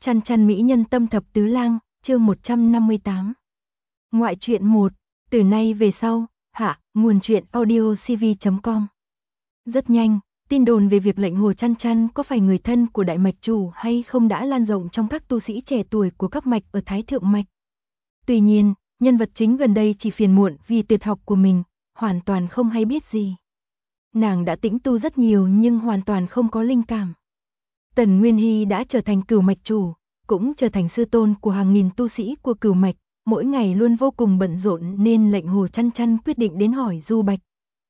Chăn chăn mỹ nhân tâm thập tứ lang, chương 158. Ngoại truyện 1, từ nay về sau, hạ, nguồn truyện audiocv.com. Rất nhanh, tin đồn về việc lệnh Hồ Chăn Chăn có phải người thân của đại mạch chủ hay không đã lan rộng trong các tu sĩ trẻ tuổi của các mạch ở Thái Thượng Mạch. Tuy nhiên, nhân vật chính gần đây chỉ phiền muộn vì tuyệt học của mình, hoàn toàn không hay biết gì. Nàng đã tĩnh tu rất nhiều nhưng hoàn toàn không có linh cảm. Tần Nguyên Hy đã trở thành cửu mạch chủ, cũng trở thành sư tôn của hàng nghìn tu sĩ của cửu mạch, mỗi ngày luôn vô cùng bận rộn nên lệnh Hồ Chăn Chăn quyết định đến hỏi Du Bạch.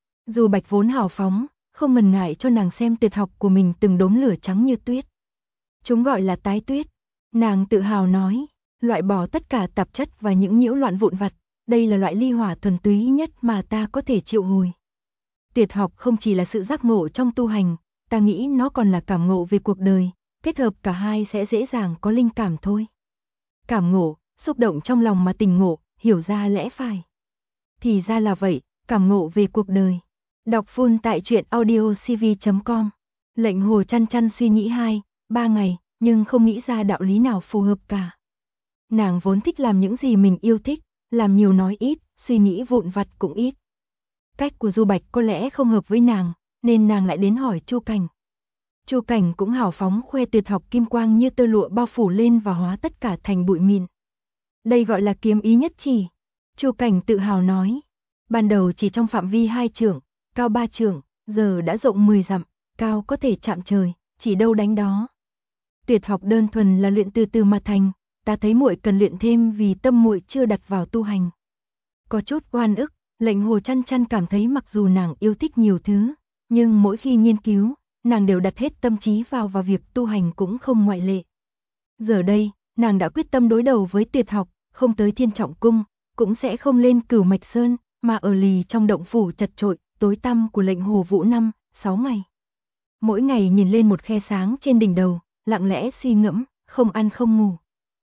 Du Bạch vốn hào phóng, không ngần ngại cho nàng xem tuyệt học của mình từng đốm lửa trắng như tuyết. Chúng gọi là tái tuyết. Nàng tự hào nói, loại bỏ tất cả tạp chất và những nhiễu loạn vụn vặt, đây là loại ly hỏa thuần túy nhất mà ta có thể triệu hồi. Tuyệt học không chỉ là sự giác ngộ trong tu hành, ta nghĩ nó còn là cảm ngộ về cuộc đời, kết hợp cả hai sẽ dễ dàng có linh cảm thôi. Cảm ngộ, xúc động trong lòng mà tỉnh ngộ, hiểu ra lẽ phải. Thì ra là vậy, cảm ngộ về cuộc đời. Đọc full tại truyện audiocv.com. Lệnh Hồ Chăn Chăn suy nghĩ 2-3 ngày, nhưng không nghĩ ra đạo lý nào phù hợp cả. Nàng vốn thích làm những gì mình yêu thích, làm nhiều nói ít, suy nghĩ vụn vặt cũng ít. Cách của Du Bạch có lẽ không hợp với nàng, nên nàng lại đến hỏi Chu Cảnh. Chu Cảnh cũng hào phóng khoe tuyệt học kim quang như tơ lụa bao phủ lên và hóa tất cả thành bụi mịn. Đây gọi là kiếm ý nhất chỉ. Chu Cảnh tự hào nói. Ban đầu chỉ trong phạm vi 2 trượng, cao 3 trượng, giờ đã rộng 10 dặm, cao có thể chạm trời, chỉ đâu đánh đó. Tuyệt học đơn thuần là luyện từ từ mà thành, ta thấy muội cần luyện thêm vì tâm muội chưa đặt vào tu hành. Có chút oan ức, lệnh Hồ Chăn Chăn cảm thấy mặc dù nàng yêu thích nhiều thứ, nhưng mỗi khi nghiên cứu, nàng đều đặt hết tâm trí vào và việc tu hành cũng không ngoại lệ. Giờ đây, nàng đã quyết tâm đối đầu với tuyệt học, không tới Thiên Trọng Cung, cũng sẽ không lên Cửu Mạch Sơn, mà ở lì trong động phủ chật chội, tối tăm của lệnh Hồ Vũ 5-6 ngày. Mỗi ngày nhìn lên một khe sáng trên đỉnh đầu, lặng lẽ suy ngẫm, không ăn không ngủ.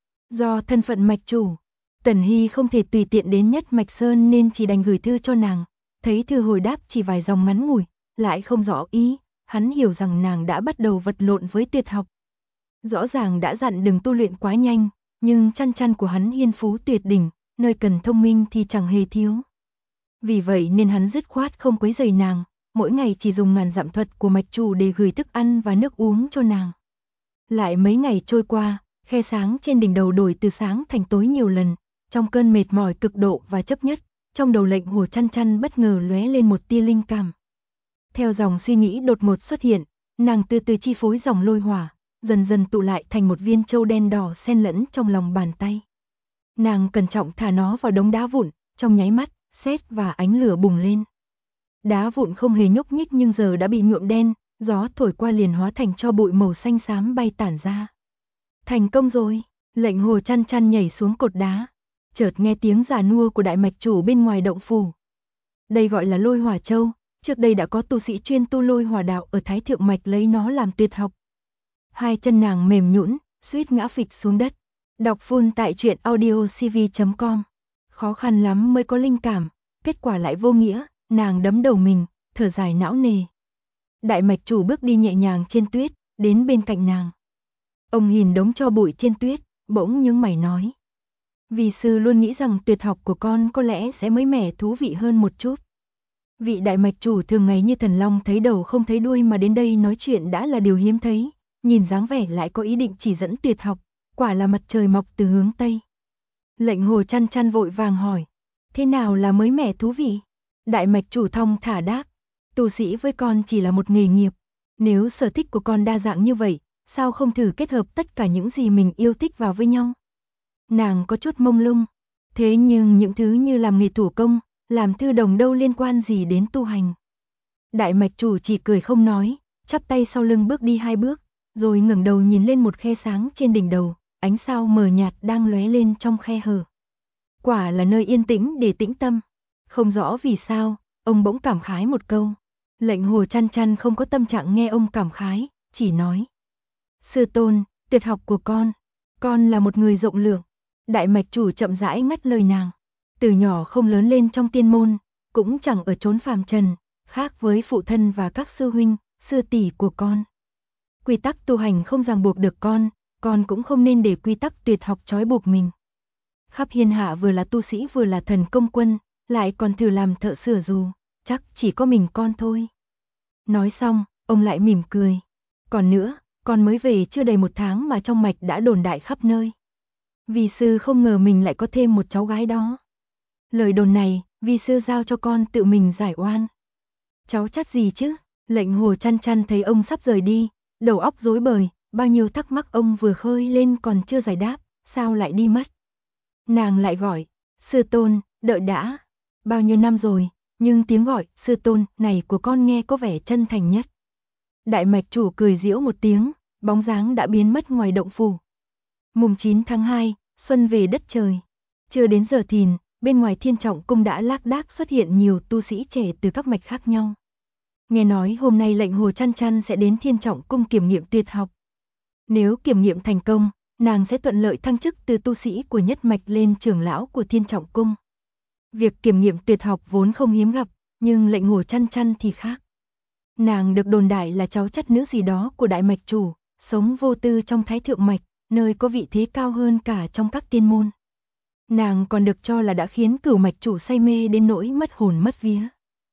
Do thân phận mạch chủ, Tần Hy không thể tùy tiện đến Nhất Mạch Sơn nên chỉ đành gửi thư cho nàng, thấy thư hồi đáp chỉ vài dòng ngắn ngủi, lại không rõ ý, hắn hiểu rằng nàng đã bắt đầu vật lộn với tuyệt học. Rõ ràng đã dặn đừng tu luyện quá nhanh, nhưng Chăn Chăn của hắn hiên phú tuyệt đỉnh, nơi cần thông minh thì chẳng hề thiếu. Vì vậy nên hắn dứt khoát không quấy rầy nàng, mỗi ngày chỉ dùng ngàn dặm thuật của mạch chủ để gửi thức ăn và nước uống cho nàng. Lại mấy ngày trôi qua, khe sáng trên đỉnh đầu đổi từ sáng thành tối nhiều lần, trong cơn mệt mỏi cực độ và chấp nhất, trong đầu lệnh Hồ Chăn Chăn bất ngờ lóe lên một tia linh cảm. Theo dòng suy nghĩ đột ngột xuất hiện, nàng từ từ chi phối dòng lôi hỏa, dần dần tụ lại thành một viên châu đen đỏ xen lẫn trong lòng bàn tay. Nàng cẩn trọng thả nó vào đống đá vụn, trong nháy mắt, sét và ánh lửa bùng lên. Đá vụn không hề nhúc nhích nhưng giờ đã bị nhuộm đen, gió thổi qua liền hóa thành tro bụi màu xanh xám bay tản ra. Thành công rồi, lệnh Hồ Chăn Chăn nhảy xuống cột đá, chợt nghe tiếng già nua của đại mạch chủ bên ngoài động phủ. Đây gọi là lôi hỏa châu, trước đây đã có tu sĩ chuyên tu lôi hỏa đạo ở Thái Thượng Mạch lấy nó làm tuyệt học. Hai chân nàng mềm nhũn, suýt ngã phịch xuống đất. Đọc full tại truyện audiocv.com. Khó khăn lắm mới có linh cảm, kết quả lại vô nghĩa, nàng đấm đầu mình, thở dài não nề. Đại mạch chủ bước đi nhẹ nhàng trên tuyết, đến bên cạnh nàng. Ông nhìn đống tro bụi trên tuyết, bỗng nhướng mày nói. Vì sư luôn nghĩ rằng tuyệt học của con có lẽ sẽ mới mẻ thú vị hơn một chút. Vị đại mạch chủ thường ngày như thần long thấy đầu không thấy đuôi mà đến đây nói chuyện đã là điều hiếm thấy, nhìn dáng vẻ lại có ý định chỉ dẫn tuyệt học, quả là mặt trời mọc từ hướng Tây. Lệnh Hồ Chăn Chăn vội vàng hỏi, thế nào là mới mẻ thú vị? Đại mạch chủ thong thả đáp, tu sĩ với con chỉ là một nghề nghiệp, nếu sở thích của con đa dạng như vậy, sao không thử kết hợp tất cả những gì mình yêu thích vào với nhau? Nàng có chút mông lung, thế nhưng những thứ như làm nghề thủ công, làm thư đồng đâu liên quan gì đến tu hành. Đại mạch chủ chỉ cười không nói, chắp tay sau lưng bước đi 2 bước, rồi ngẩng đầu nhìn lên một khe sáng trên đỉnh đầu, ánh sao mờ nhạt đang lóe lên trong khe hở. Quả là nơi yên tĩnh để tĩnh tâm. Không rõ vì sao, ông bỗng cảm khái một câu. Lệnh Hồ Chăn Chăn không có tâm trạng nghe ông cảm khái, chỉ nói. Sư tôn, tuyệt học của con là một người rộng lượng. Đại mạch chủ chậm rãi ngắt lời nàng. Từ nhỏ không lớn lên trong tiên môn, cũng chẳng ở chốn phàm trần, khác với phụ thân và các sư huynh, sư tỷ của con. Quy tắc tu hành không ràng buộc được con con cũng không nên để quy tắc tuyệt học trói buộc mình. Khắp thiên hạ vừa là tu sĩ vừa là thần công quân, lại còn thử làm thợ sửa dù, chắc chỉ có mình con thôi. Nói xong, ông lại mỉm cười. Còn nữa, con mới về chưa đầy 1 tháng mà trong mạch đã đồn đại khắp nơi. Vi sư không ngờ mình lại có thêm một cháu gái đó. Lời đồn này, vi sư giao cho con tự mình giải oan. Cháu chắc gì chứ? Lệnh Hồ Chăn Chăn thấy ông sắp rời đi, đầu óc rối bời, bao nhiêu thắc mắc ông vừa khơi lên còn chưa giải đáp, sao lại đi mất? Nàng lại gọi, sư tôn, đợi đã. Bao nhiêu năm rồi, nhưng tiếng gọi sư tôn này của con nghe có vẻ chân thành nhất. Đại mạch chủ cười giễu một tiếng, bóng dáng đã biến mất ngoài động phủ. Mùng 9 tháng 2, xuân về đất trời. Chưa đến giờ thìn, bên ngoài Thiên Trọng cung đã lác đác xuất hiện nhiều tu sĩ trẻ từ các mạch khác nhau. Nghe nói hôm nay lệnh Hồ Chăn Chăn sẽ đến Thiên Trọng cung kiểm nghiệm tuyệt học. Nếu kiểm nghiệm thành công, nàng sẽ thuận lợi thăng chức từ tu sĩ của nhất mạch lên trưởng lão của Thiên Trọng cung. Việc kiểm nghiệm tuyệt học vốn không hiếm gặp, nhưng lệnh Hồ Chăn Chăn thì khác. Nàng được đồn đại là cháu chắt nữ gì đó của đại mạch chủ, sống vô tư trong Thái Thượng mạch, nơi có vị thế cao hơn cả trong các tiên môn. Nàng còn được cho là đã khiến Cửu mạch chủ say mê đến nỗi mất hồn mất vía.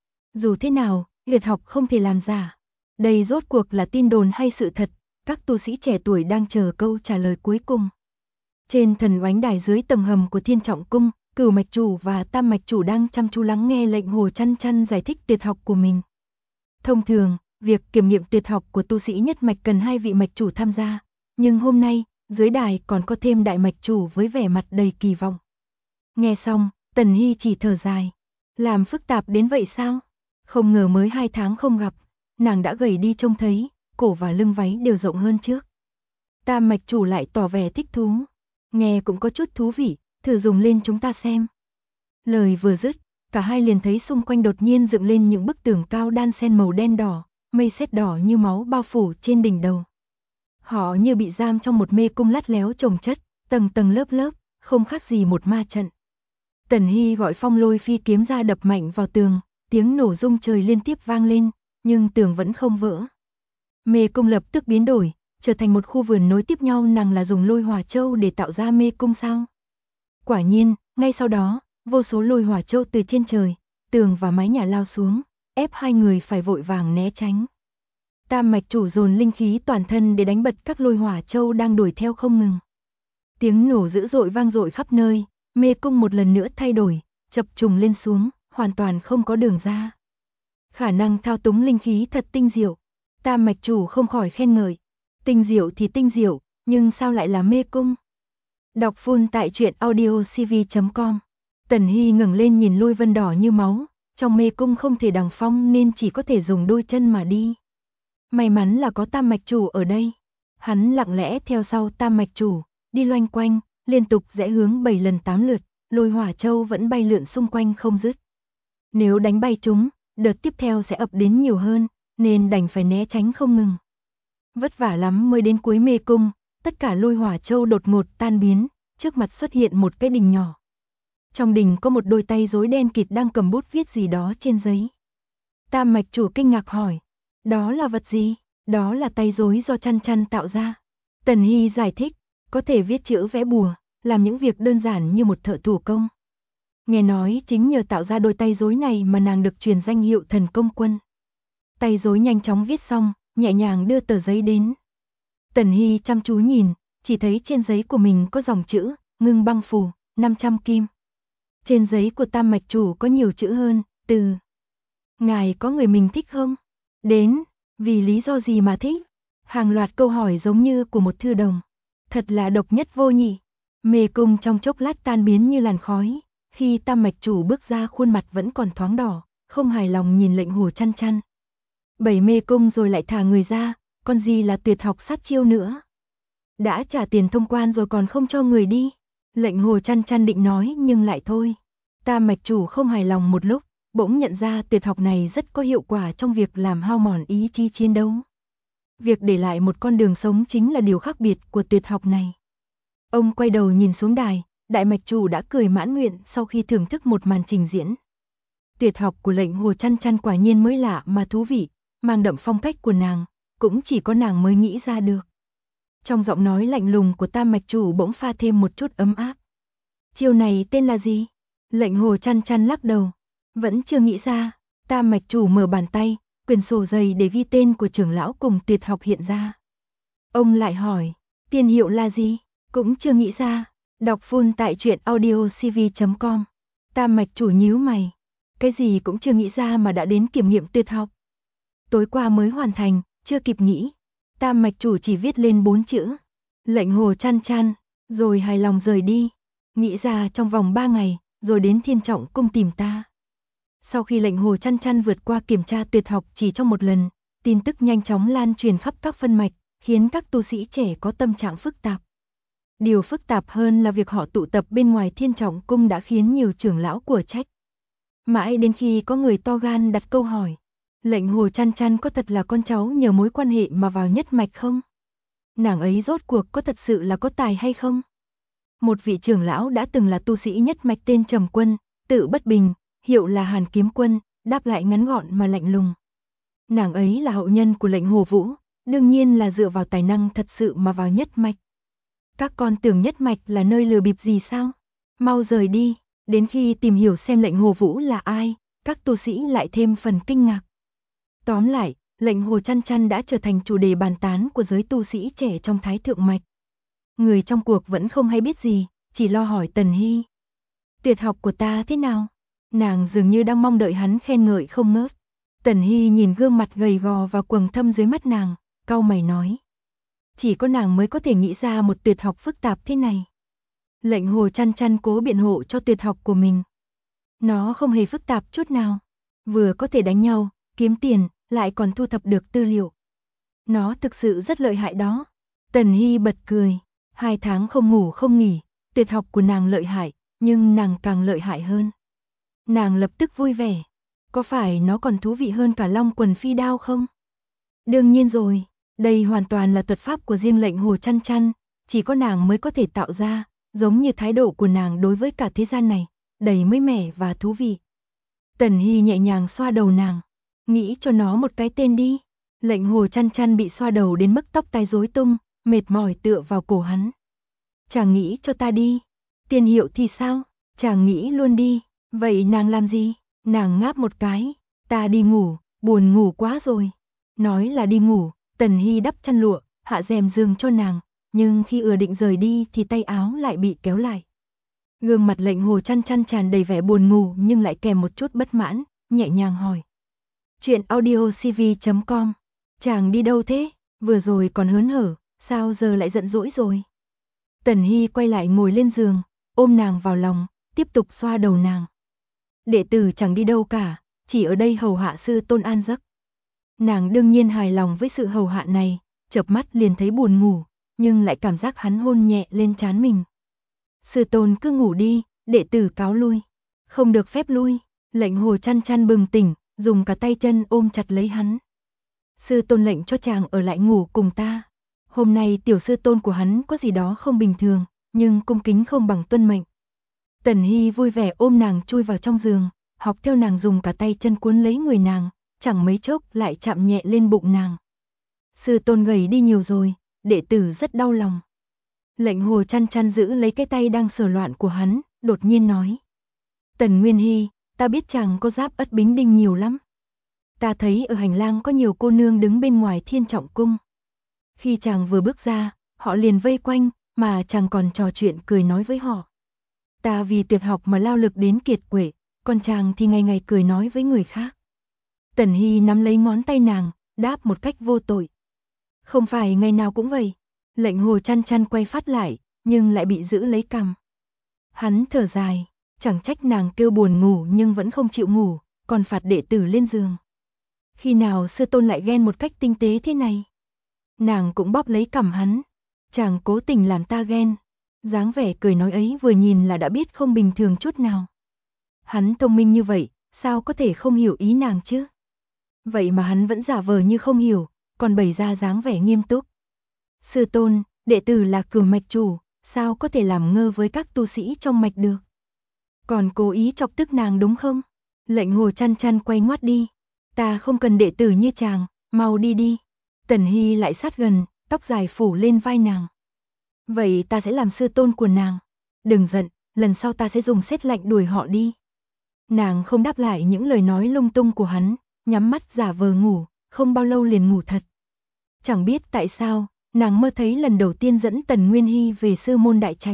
Dù thế nào, tuyệt học không thể làm giả. Đây rốt cuộc là tin đồn hay sự thật, các tu sĩ trẻ tuổi đang chờ câu trả lời cuối cùng. Trên thần oánh đài dưới tầng hầm của Thiên Trọng cung, Cửu mạch chủ và Tam mạch chủ đang chăm chú lắng nghe lệnh Hồ Chăn Chăn giải thích tuyệt học của mình. Thông thường, việc kiểm nghiệm tuyệt học của tu sĩ nhất mạch cần 2 vị mạch chủ tham gia, nhưng hôm nay, dưới đài còn có thêm đại mạch chủ với vẻ mặt đầy kỳ vọng. Nghe xong, Tần Hy chỉ thở dài. Làm phức tạp đến vậy sao? Không ngờ mới 2 tháng không gặp, nàng đã gầy đi trông thấy, cổ và lưng váy đều rộng hơn trước. Tam mạch chủ lại tỏ vẻ thích thú. Nghe cũng có chút thú vị, thử dùng lên chúng ta xem. Lời vừa dứt, cả hai liền thấy xung quanh đột nhiên dựng lên những bức tường cao đan xen màu đen đỏ, mây sét đỏ như máu bao phủ trên đỉnh đầu. Họ như bị giam trong một mê cung lắt léo chồng chất, tầng tầng lớp lớp, không khác gì một ma trận. Tần Hy gọi Phong Lôi phi kiếm ra đập mạnh vào tường, tiếng nổ rung trời liên tiếp vang lên, nhưng tường vẫn không vỡ. Mê cung lập tức biến đổi, trở thành một khu vườn nối tiếp nhau. Nàng là dùng lôi hỏa châu để tạo ra mê cung sao? Quả nhiên, ngay sau đó, vô số lôi hỏa châu từ trên trời, tường và mái nhà lao xuống, ép hai người phải vội vàng né tránh. Tam mạch chủ dồn linh khí toàn thân để đánh bật các lôi hỏa châu đang đuổi theo không ngừng. Tiếng nổ dữ dội vang dội khắp nơi, mê cung một lần nữa thay đổi, chập trùng lên xuống, hoàn toàn không có đường ra. Khả năng thao túng linh khí thật tinh diệu. Tam mạch chủ không khỏi khen ngợi. Tinh diệu thì tinh diệu, nhưng sao lại là mê cung? Đọc full tại truyện audiocv.com. Tần Hy ngẩng lên nhìn lôi vân đỏ như máu, trong mê cung không thể đằng phong nên chỉ có thể dùng đôi chân mà đi. May mắn là có tam mạch chủ ở đây. Hắn lặng lẽ theo sau tam mạch chủ, đi loanh quanh, liên tục rẽ hướng 7 lần 8 lượt, lôi hỏa châu vẫn bay lượn xung quanh không dứt. Nếu đánh bay chúng, đợt tiếp theo sẽ ập đến nhiều hơn, nên đành phải né tránh không ngừng. Vất vả lắm mới đến cuối mê cung, tất cả lôi hỏa châu đột ngột tan biến, trước mặt xuất hiện một cái đình nhỏ. Trong đình có một đôi tay rối đen kịt đang cầm bút viết gì đó trên giấy. Tam mạch chủ kinh ngạc hỏi, đó là vật gì? Đó là tay rối do Chăn Chăn tạo ra. Tần Hy giải thích, có thể viết chữ vẽ bùa, làm những việc đơn giản như một thợ thủ công. Nghe nói chính nhờ tạo ra đôi tay rối này mà nàng được truyền danh hiệu thần công quân. Tay rối nhanh chóng viết xong, nhẹ nhàng đưa tờ giấy đến. Tần Hy chăm chú nhìn, chỉ thấy trên giấy của mình có dòng chữ, Ngưng Băng Phù, 500 kim. Trên giấy của tam mạch chủ có nhiều chữ hơn, từ. Ngài có người mình thích không? Đến, vì lý do gì mà thích? Hàng loạt câu hỏi giống như của một thư đồng. Thật là độc nhất vô nhị. Mê cung trong chốc lát tan biến như làn khói. Khi tam mạch chủ bước ra khuôn mặt vẫn còn thoáng đỏ, không hài lòng nhìn lệnh Hồ Chăn Chăn. Bảy mê cung rồi lại thả người ra, còn gì là tuyệt học sát chiêu nữa. Đã trả tiền thông quan rồi còn không cho người đi. Lệnh Hồ Chăn Chăn định nói nhưng lại thôi. Tam mạch chủ không hài lòng một lúc, bỗng nhận ra tuyệt học này rất có hiệu quả trong việc làm hao mòn ý chí chiến đấu. Việc để lại một con đường sống chính là điều khác biệt của tuyệt học này. Ông quay đầu nhìn xuống đài, đại mạch chủ đã cười mãn nguyện sau khi thưởng thức một màn trình diễn. Tuyệt học của lệnh Hồ Chăn Chăn quả nhiên mới lạ mà thú vị, mang đậm phong cách của nàng, cũng chỉ có nàng mới nghĩ ra được. Trong giọng nói lạnh lùng của Tam mạch chủ bỗng pha thêm một chút ấm áp. Chiêu này tên là gì? Lệnh Hồ chăn chăn lắc đầu. Vẫn chưa nghĩ ra. Tam mạch chủ mở bàn tay, quyển sổ dày để ghi tên của trưởng lão cùng tuyệt học hiện ra. Ông lại hỏi, tiên hiệu là gì? Cũng chưa nghĩ ra. Đọc full tại truyện audiocv.com. Tam mạch chủ nhíu mày. Cái gì cũng chưa nghĩ ra mà đã đến kiểm nghiệm tuyệt học. Tối qua mới hoàn thành, chưa kịp nghĩ. Tam mạch chủ chỉ viết lên 4 chữ. Lệnh Hồ chăn chăn, rồi hài lòng rời đi. Nghĩ ra trong vòng 3 ngày, rồi đến Thiên Trọng cung tìm ta. Sau khi Lệnh Hồ chăn chăn vượt qua kiểm tra tuyệt học chỉ trong một lần, tin tức nhanh chóng lan truyền khắp các phân mạch, khiến các tu sĩ trẻ có tâm trạng phức tạp. Điều phức tạp hơn là việc họ tụ tập bên ngoài Thiên Trọng cung đã khiến nhiều trưởng lão của trách. Mãi đến khi có người to gan đặt câu hỏi, Lệnh Hồ chăn chăn có thật là con cháu nhờ mối quan hệ mà vào nhất mạch không? Nàng ấy rốt cuộc có thật sự là có tài hay không? Một vị trưởng lão đã từng là tu sĩ nhất mạch tên Trầm Quân, tự bất bình, hiệu là Hàn Kiếm Quân, đáp lại ngắn gọn mà lạnh lùng. Nàng ấy là hậu nhân của Lệnh Hồ Vũ, đương nhiên là dựa vào tài năng thật sự mà vào nhất mạch. Các con tưởng nhất mạch là nơi lừa bịp gì sao? Mau rời đi, đến khi tìm hiểu xem Lệnh Hồ Vũ là ai, các tu sĩ lại thêm phần kinh ngạc. Tóm lại, Lệnh Hồ chăn chăn đã trở thành chủ đề bàn tán của giới tu sĩ trẻ trong Thái Thượng mạch. Người trong cuộc vẫn không hay biết gì, chỉ lo hỏi Tần Hy. Tuyệt học của ta thế nào? Nàng dường như đang mong đợi hắn khen ngợi không ngớt. Tần Hy nhìn gương mặt gầy gò và quầng thâm dưới mắt nàng, cau mày nói. Chỉ có nàng mới có thể nghĩ ra một tuyệt học phức tạp thế này. Lệnh Hồ chăn chăn cố biện hộ cho tuyệt học của mình. Nó không hề phức tạp chút nào. Vừa có thể đánh nhau, kiếm tiền, lại còn thu thập được tư liệu. Nó thực sự rất lợi hại đó. Tần Hy bật cười. 2 tháng không ngủ không nghỉ, tuyệt học của nàng lợi hại, nhưng nàng càng lợi hại hơn. Nàng lập tức vui vẻ. Có phải nó còn thú vị hơn cả Long Quần Phi Đao không? Đương nhiên rồi, đây hoàn toàn là thuật pháp của riêng Lệnh Hồ chăn chăn, chỉ có nàng mới có thể tạo ra, giống như thái độ của nàng đối với cả thế gian này, đầy mới mẻ và thú vị. Tần Hy nhẹ nhàng xoa đầu nàng, nghĩ cho nó một cái tên đi. Lệnh Hồ chăn chăn bị xoa đầu đến mức tóc tai rối tung, mệt mỏi tựa vào cổ hắn. Chàng nghĩ cho ta đi. Tiên hiệu thì sao? Chàng nghĩ luôn đi. Vậy nàng làm gì? Nàng ngáp một cái. Ta đi ngủ, buồn ngủ quá rồi. Nói là đi ngủ, Tần Hy đắp chăn lụa, hạ rèm giường cho nàng, nhưng khi định rời đi thì tay áo lại bị kéo lại. Gương mặt Lệnh Hồ chăn chăn tràn đầy vẻ buồn ngủ nhưng lại kèm một chút bất mãn, nhẹ nhàng hỏi. Chuyện audiocv.com. Chàng đi đâu thế? Vừa rồi còn hớn hở, sao giờ lại giận dỗi rồi? Tần Hy quay lại ngồi lên giường, ôm nàng vào lòng, tiếp tục xoa đầu nàng. Đệ tử chẳng đi đâu cả, chỉ ở đây hầu hạ sư tôn an giấc. Nàng đương nhiên hài lòng với sự hầu hạ này, chợp mắt liền thấy buồn ngủ, nhưng lại cảm giác hắn hôn nhẹ lên trán mình. Sư tôn cứ ngủ đi, đệ tử cáo lui. Không được phép lui. Lệnh Hồ chăn chăn bừng tỉnh, dùng cả tay chân ôm chặt lấy hắn. Sư tôn lệnh cho chàng ở lại ngủ cùng ta. Hôm nay tiểu sư tôn của hắn có gì đó không bình thường, nhưng cung kính không bằng tuân mệnh. Tần Hy vui vẻ ôm nàng chui vào trong giường, học theo nàng dùng cả tay chân cuốn lấy người nàng, chẳng mấy chốc lại chạm nhẹ lên bụng nàng. Sư tôn gầy đi nhiều rồi, đệ tử rất đau lòng. Lệnh Hồ chăn chăn giữ lấy cái tay đang sờ loạn của hắn, đột nhiên nói. Tần Nguyên Hy, ta biết chàng có giáp Ất Bính Đinh nhiều lắm. Ta thấy ở hành lang có nhiều cô nương đứng bên ngoài Thiên Trọng cung. Khi chàng vừa bước ra, họ liền vây quanh, mà chàng còn trò chuyện cười nói với họ. Ta vì tuyệt học mà lao lực đến kiệt quệ, còn chàng thì ngày ngày cười nói với người khác. Tần Hy nắm lấy ngón tay nàng, đáp một cách vô tội. Không phải ngày nào cũng vậy. Lệnh Hồ chăn chăn quay phát lại, nhưng lại bị giữ lấy cằm. Hắn thở dài, chẳng trách nàng kêu buồn ngủ nhưng vẫn không chịu ngủ, còn phạt đệ tử lên giường. Khi nào sư tôn lại ghen một cách tinh tế thế này? Nàng cũng bóp lấy cằm hắn. Chàng cố tình làm ta ghen. Dáng vẻ cười nói ấy vừa nhìn là đã biết không bình thường chút nào. Hắn thông minh như vậy, sao có thể không hiểu ý nàng chứ? Vậy mà hắn vẫn giả vờ như không hiểu, còn bày ra dáng vẻ nghiêm túc. Sư tôn, đệ tử là Cửu mạch chủ, sao có thể làm ngơ với các tu sĩ trong mạch được? Còn cố ý chọc tức nàng đúng không? Lệnh Hồ chăn chăn quay ngoắt đi. Ta không cần đệ tử như chàng, mau đi đi. Tần Hy lại sát gần, tóc dài phủ lên vai nàng. Vậy ta sẽ làm sư tôn của nàng. Đừng giận, lần sau ta sẽ dùng sét lạnh đuổi họ đi. Nàng không đáp lại những lời nói lung tung của hắn, nhắm mắt giả vờ ngủ, không bao lâu liền ngủ thật. Chẳng biết tại sao, nàng mơ thấy lần đầu tiên dẫn Tần Nguyên Hy về sư môn đại trạch.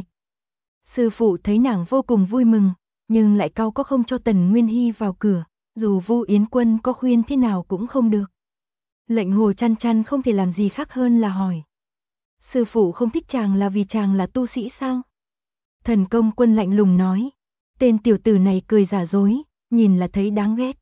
Sư phụ thấy nàng vô cùng vui mừng, nhưng lại cau có không cho Tần Nguyên Hy vào cửa, dù Vu Yến Quân có khuyên thế nào cũng không được. Lệnh Hồ Chăn Chăn không thể làm gì khác hơn là hỏi. Sư phụ không thích chàng là vì chàng là tu sĩ sao? Thần Công Quân lạnh lùng nói. Tên tiểu tử này cười giả dối, nhìn là thấy đáng ghét.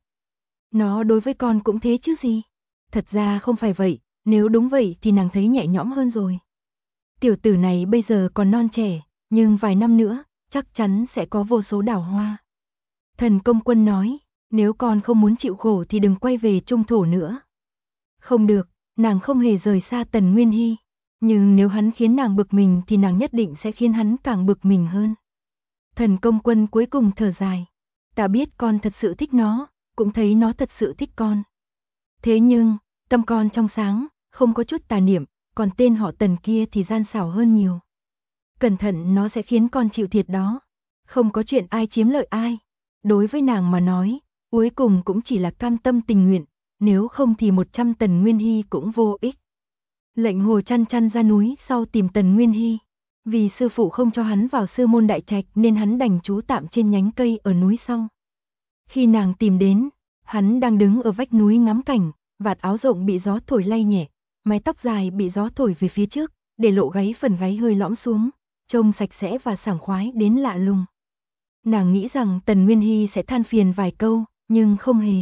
Nó đối với con cũng thế chứ gì? Thật ra không phải vậy, nếu đúng vậy thì nàng thấy nhẹ nhõm hơn rồi. Tiểu tử này bây giờ còn non trẻ, nhưng vài năm nữa, chắc chắn sẽ có vô số đào hoa. Thần Công Quân nói, nếu con không muốn chịu khổ thì đừng quay về Trung Thổ nữa. Không được, nàng không hề rời xa Tần Nguyên Hy. Nhưng nếu hắn khiến nàng bực mình thì nàng nhất định sẽ khiến hắn càng bực mình hơn. Thần Công Quân cuối cùng thở dài. Ta biết con thật sự thích nó, cũng thấy nó thật sự thích con. Thế nhưng, tâm con trong sáng, không có chút tà niệm, còn tên họ Tần kia thì gian xảo hơn nhiều. Cẩn thận nó sẽ khiến con chịu thiệt đó. Không có chuyện ai chiếm lợi ai. Đối với nàng mà nói, cuối cùng cũng chỉ là cam tâm tình nguyện, nếu không thì 100 Tần Nguyên Hy cũng vô ích. Lệnh Hồ Chăn Chăn ra núi sau tìm Tần Nguyên Hy. Vì sư phụ không cho hắn vào sư môn đại trạch nên hắn đành trú tạm trên nhánh cây ở núi sau. Khi nàng tìm đến, hắn đang đứng ở vách núi ngắm cảnh, vạt áo rộng bị gió thổi lay nhẹ, mái tóc dài bị gió thổi về phía trước, để lộ phần gáy hơi lõm xuống, trông sạch sẽ và sảng khoái đến lạ lùng. Nàng nghĩ rằng Tần Nguyên Hy sẽ than phiền vài câu, nhưng không hề.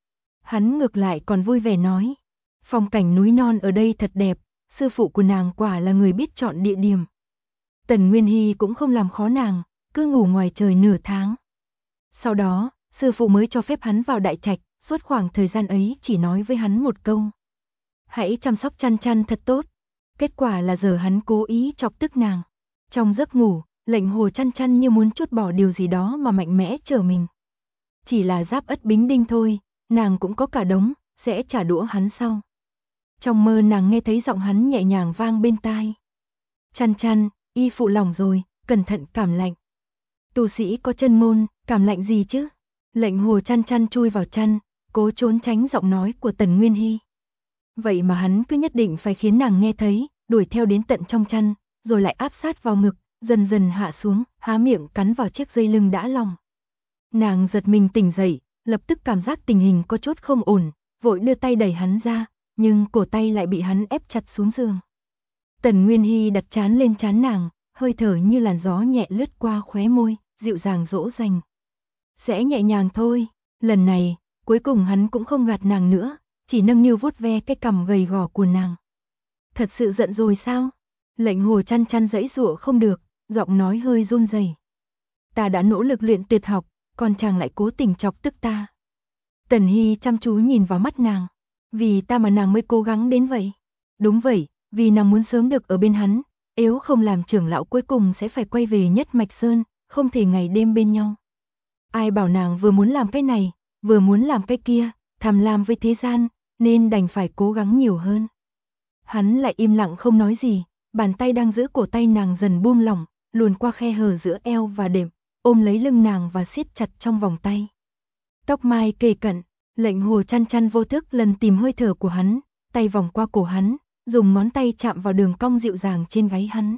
Hắn ngược lại còn vui vẻ nói, phong cảnh núi non ở đây thật đẹp, sư phụ của nàng quả là người biết chọn địa điểm. Tần Nguyên Hy cũng không làm khó nàng, cứ ngủ ngoài trời nửa tháng. Sau đó, sư phụ mới cho phép hắn vào đại trạch, suốt khoảng thời gian ấy chỉ nói với hắn một câu. Hãy chăm sóc Chăn Chăn thật tốt. Kết quả là giờ hắn cố ý chọc tức nàng. Trong giấc ngủ, Lệnh Hồ Chăn Chăn như muốn trút bỏ điều gì đó mà mạnh mẽ trở mình. Chỉ là Giáp Ất Bính Đinh thôi, nàng cũng có cả đống, sẽ trả đũa hắn sau. Trong mơ nàng nghe thấy giọng hắn nhẹ nhàng vang bên tai. Chăn Chăn, y phụ lòng rồi, cẩn thận cảm lạnh. Tu sĩ có chân môn, cảm lạnh gì chứ? Lệnh Hồ Chăn Chăn chui vào chăn, cố trốn tránh giọng nói của Tần Nguyên Hy. Vậy mà hắn cứ nhất định phải khiến nàng nghe thấy, đuổi theo đến tận trong chăn, rồi lại áp sát vào ngực, dần dần hạ xuống, há miệng cắn vào chiếc dây lưng đã lòng. Nàng giật mình tỉnh dậy, lập tức cảm giác tình hình có chút không ổn, vội đưa tay đẩy hắn ra, nhưng cổ tay lại bị hắn ép chặt xuống giường. Tần Nguyên Hy đặt trán lên trán nàng, hơi thở như làn gió nhẹ lướt qua khóe môi, dịu dàng dỗ dành. Sẽ nhẹ nhàng thôi, lần này, cuối cùng hắn cũng không gạt nàng nữa, chỉ nâng niu vuốt ve cái cằm gầy gò của nàng. Thật sự giận rồi sao? Lệnh Hồ Chăn Chăn giãy giụa không được, giọng nói hơi run rẩy. Ta đã nỗ lực luyện tuyệt học, còn chàng lại cố tình chọc tức ta. Tần Hy chăm chú nhìn vào mắt nàng. Vì ta mà nàng mới cố gắng đến vậy. Đúng vậy, vì nàng muốn sớm được ở bên hắn, nếu không làm trưởng lão cuối cùng sẽ phải quay về Nhất Mạch Sơn, không thể ngày đêm bên nhau. Ai bảo nàng vừa muốn làm cái này, vừa muốn làm cái kia, tham lam với thế gian, nên đành phải cố gắng nhiều hơn. Hắn lại im lặng không nói gì, bàn tay đang giữ cổ tay nàng dần buông lỏng, luồn qua khe hở giữa eo và đệm, ôm lấy lưng nàng và siết chặt trong vòng tay. Tóc mai kề cận, Lệnh Hồ Chăn Chăn vô thức lần tìm hơi thở của hắn, tay vòng qua cổ hắn, dùng ngón tay chạm vào đường cong dịu dàng trên gáy hắn.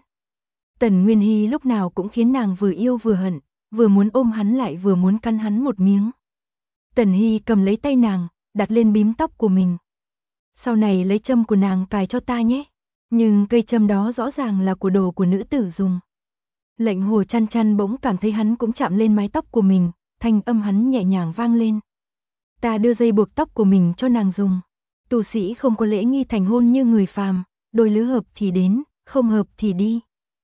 Tần Nguyên Hy lúc nào cũng khiến nàng vừa yêu vừa hận, vừa muốn ôm hắn lại vừa muốn cắn hắn một miếng. Tần Hy cầm lấy tay nàng, đặt lên bím tóc của mình. Sau này lấy châm của nàng cài cho ta nhé. Nhưng cây châm đó rõ ràng là của đồ của nữ tử dùng. Lệnh Hồ Chăn Chăn bỗng cảm thấy hắn cũng chạm lên mái tóc của mình, thanh âm hắn nhẹ nhàng vang lên. Ta đưa dây buộc tóc của mình cho nàng dùng. Tu sĩ không có lễ nghi thành hôn như người phàm, đôi lứa hợp thì đến, không hợp thì đi.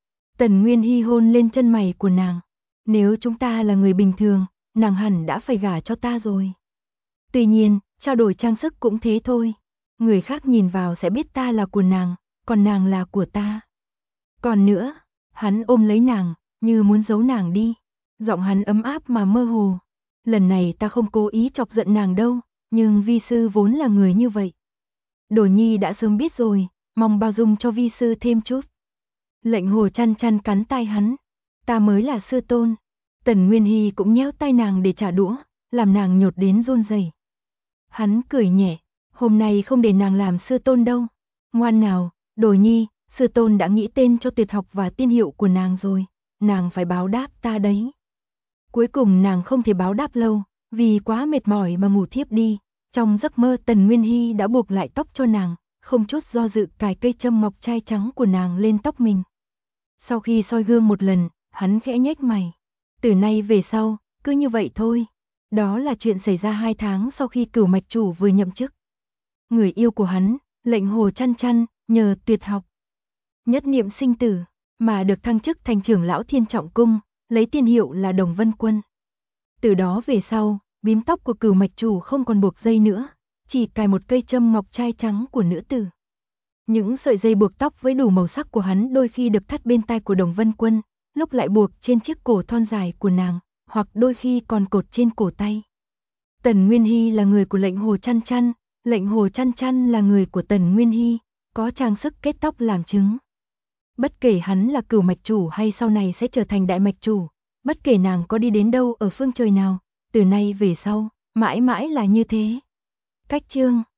Tần Nguyên Hy hôn lên chân mày của nàng. Nếu chúng ta là người bình thường, nàng hẳn đã phải gả cho ta rồi. Tuy nhiên, trao đổi trang sức cũng thế thôi. Người khác nhìn vào sẽ biết ta là của nàng, còn nàng là của ta. Còn nữa, hắn ôm lấy nàng, như muốn giấu nàng đi. Giọng hắn ấm áp mà mơ hồ. Lần này ta không cố ý chọc giận nàng đâu, nhưng vi sư vốn là người như vậy. Đồ Nhi đã sớm biết rồi, mong bao dung cho vi sư thêm chút. Lệnh Hồ Chăn Chăn cắn tai hắn, ta mới là sư tôn. Tần Nguyên Hy cũng nhéo tay nàng để trả đũa, làm nàng nhột đến run rẩy. Hắn cười nhẹ, hôm nay không để nàng làm sư tôn đâu. Ngoan nào, Đồ Nhi, sư tôn đã nghĩ tên cho tuyệt học và tiên hiệu của nàng rồi, nàng phải báo đáp ta đấy. Cuối cùng nàng không thể báo đáp lâu, vì quá mệt mỏi mà ngủ thiếp đi. Trong giấc mơ Tần Nguyên Hy đã buộc lại tóc cho nàng, không chút do dự cài cây châm ngọc trai trắng của nàng lên tóc mình. Sau khi soi gương một lần, hắn khẽ nhếch mày. Từ nay về sau, cứ như vậy thôi. Đó là chuyện xảy ra 2 tháng sau khi Cửu mạch chủ vừa nhậm chức. Người yêu của hắn, Lệnh Hồ Chăn Chăn, nhờ tuyệt học nhất niệm sinh tử mà được thăng chức thành trưởng lão Thiên Trọng Cung, lấy tiên hiệu là Đồng Vân Quân. Từ đó về sau, bím tóc của Cửu mạch chủ không còn buộc dây nữa, chỉ cài một cây châm ngọc trai trắng của nữ tử. Những sợi dây buộc tóc với đủ màu sắc của hắn đôi khi được thắt bên tai của Đồng Vân Quân, lúc lại buộc trên chiếc cổ thon dài của nàng, hoặc đôi khi còn cột trên cổ tay. Tần Nguyên Hy là người của Lệnh Hồ Chăn Chăn, Lệnh Hồ Chăn Chăn là người của Tần Nguyên Hy, có trang sức kết tóc làm chứng. Bất kể hắn là Cửu mạch chủ hay sau này sẽ trở thành Đại mạch chủ, bất kể nàng có đi đến đâu ở phương trời nào, từ nay về sau, mãi mãi là như thế. Cách chương